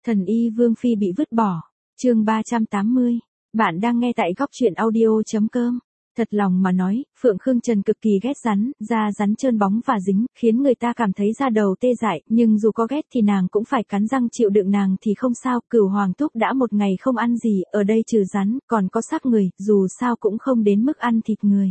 Thần y Vương Phi bị vứt bỏ. Chương 380. Bạn đang nghe tại góc truyện audio.com. Thật lòng mà nói, Phượng Khương Trần cực kỳ ghét rắn, da rắn trơn bóng và dính, khiến người ta cảm thấy da đầu tê dại, nhưng dù có ghét thì nàng cũng phải cắn răng chịu đựng, nàng thì không sao. Cửu Hoàng Thúc đã một ngày không ăn gì, ở đây trừ rắn, còn có xác người, dù sao cũng không đến mức ăn thịt người.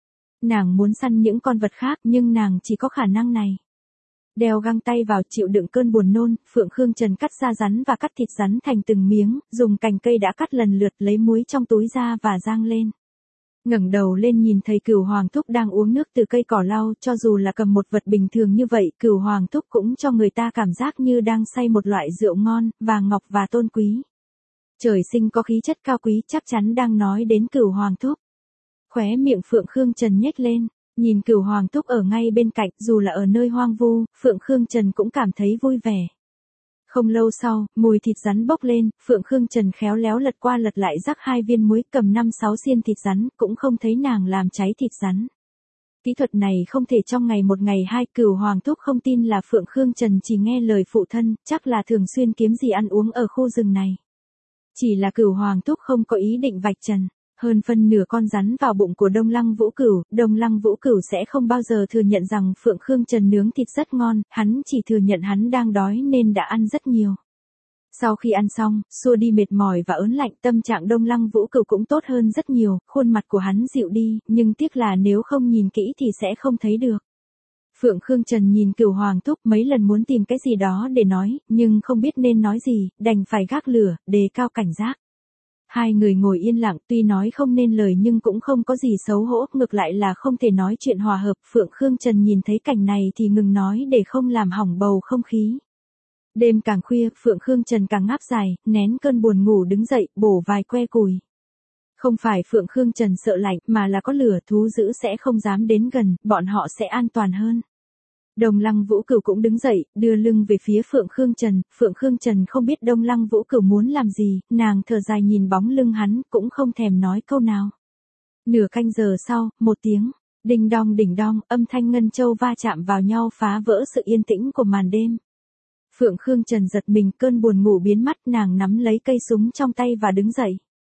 Nàng muốn săn những con vật khác nhưng nàng chỉ có khả năng này. Đeo găng tay vào chịu đựng cơn buồn nôn, Phượng Khương Trần cắt da rắn và cắt thịt rắn thành từng miếng, dùng cành cây đã cắt lần lượt lấy muối trong túi ra và rang lên. Ngẩng đầu lên nhìn thấy Cửu Hoàng Thúc đang uống nước từ cây cỏ lau, cho dù là cầm một vật bình thường như vậy, Cửu Hoàng Thúc cũng cho người ta cảm giác như đang say một loại rượu ngon, vàng ngọc và tôn quý. Trời sinh có khí chất cao quý, chắc chắn đang nói đến Cửu Hoàng Thúc. Khóe miệng Phượng Khương Trần nhếch lên, nhìn Cửu Hoàng Thúc ở ngay bên cạnh, dù là ở nơi hoang vu, Phượng Khương Trần cũng cảm thấy vui vẻ. Không lâu sau, mùi thịt rắn bốc lên, Phượng Khương Trần khéo léo lật qua lật lại rắc 2 viên muối, cầm 5-6 xiên thịt rắn, cũng không thấy nàng làm cháy thịt rắn. Kỹ thuật này không thể trong ngày một ngày hai. Cửu Hoàng Thúc không tin là Phượng Khương Trần chỉ nghe lời phụ thân, chắc là thường xuyên kiếm gì ăn uống ở khu rừng này. Chỉ là Cửu Hoàng Thúc không có ý định vạch trần. Hơn phân nửa con rắn vào bụng của Đông Lăng Vũ Cửu, Đông Lăng Vũ Cửu sẽ không bao giờ thừa nhận rằng Phượng Khương Trần nướng thịt rất ngon, hắn chỉ thừa nhận hắn đang đói nên đã ăn rất nhiều. Sau khi ăn xong, xua đi mệt mỏi và ớn lạnh, tâm trạng Đông Lăng Vũ Cửu cũng tốt hơn rất nhiều, khuôn mặt của hắn dịu đi, nhưng tiếc là nếu không nhìn kỹ thì sẽ không thấy được. Phượng Khương Trần nhìn Cửu Hoàng Thúc mấy lần muốn tìm cái gì đó để nói, nhưng không biết nên nói gì, đành phải gác lửa, đề cao cảnh giác. Hai người ngồi yên lặng, tuy nói không nên lời nhưng cũng không có gì xấu hổ, ngược lại là không thể nói chuyện hòa hợp. Phượng Khương Trần nhìn thấy cảnh này thì ngừng nói để không làm hỏng bầu không khí. Đêm càng khuya, Phượng Khương Trần càng ngáp dài, nén cơn buồn ngủ đứng dậy, bổ vài que củi. Không phải Phượng Khương Trần sợ lạnh, mà là có lửa, thú dữ sẽ không dám đến gần, bọn họ sẽ an toàn hơn. Đông Lăng Vũ Cửu cũng đứng dậy, đưa lưng về phía Phượng Khương Trần. Phượng Khương Trần không biết Đông Lăng Vũ Cửu muốn làm gì, nàng thở dài nhìn bóng lưng hắn, cũng không thèm nói câu nào. Nửa canh giờ sau, một tiếng, đinh đong, âm thanh ngân châu va chạm vào nhau phá vỡ sự yên tĩnh của màn đêm. Phượng Khương Trần giật mình, cơn buồn ngủ biến mất, nàng nắm lấy cây súng trong tay và đứng dậy.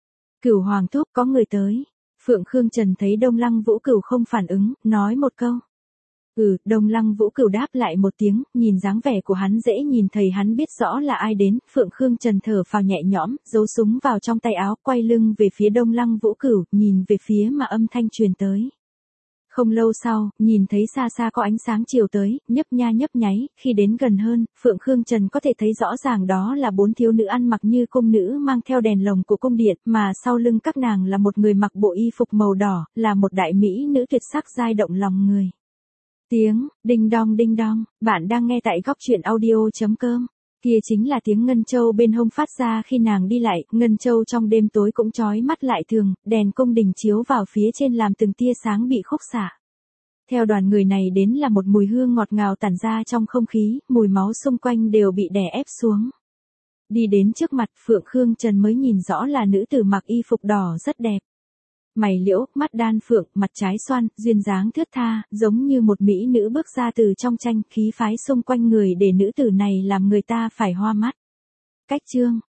Cửu Hoàng Thúc, có người tới. Phượng Khương Trần thấy Đông Lăng Vũ Cửu không phản ứng, nói một câu. Đông Lăng Vũ Cửu đáp lại một tiếng, nhìn dáng vẻ của hắn dễ nhìn thầy hắn biết rõ là ai đến. Phượng Khương Trần thở phào nhẹ nhõm, giấu súng vào trong tay áo, quay lưng về phía Đông Lăng Vũ Cửu, nhìn về phía mà âm thanh truyền tới. Không lâu sau, nhìn thấy xa xa có ánh sáng chiều tới, nhấp nháy, khi đến gần hơn, Phượng Khương Trần có thể thấy rõ ràng đó là 4 thiếu nữ ăn mặc như cung nữ mang theo đèn lồng của cung điện, mà sau lưng các nàng là một người mặc bộ y phục màu đỏ, là một đại mỹ nữ tuyệt sắc dai động lòng người. Tiếng, đinh đong, bạn đang nghe tại góc truyện audio.com. Kia chính là tiếng ngân châu bên hông phát ra khi nàng đi lại, ngân châu trong đêm tối cũng chói mắt lại thường, đèn cung đình chiếu vào phía trên làm từng tia sáng bị khúc xạ. Theo đoàn người này đến là một mùi hương ngọt ngào tản ra trong không khí, mùi máu xung quanh đều bị đè ép xuống. Đi đến trước mặt Phượng Khương Trần mới nhìn rõ là nữ tử mặc y phục đỏ rất đẹp. Mày liễu, mắt đan phượng, mặt trái xoan, duyên dáng thướt tha, giống như một mỹ nữ bước ra từ trong tranh, khí phái xung quanh người để nữ tử này làm người ta phải hoa mắt. Cách chương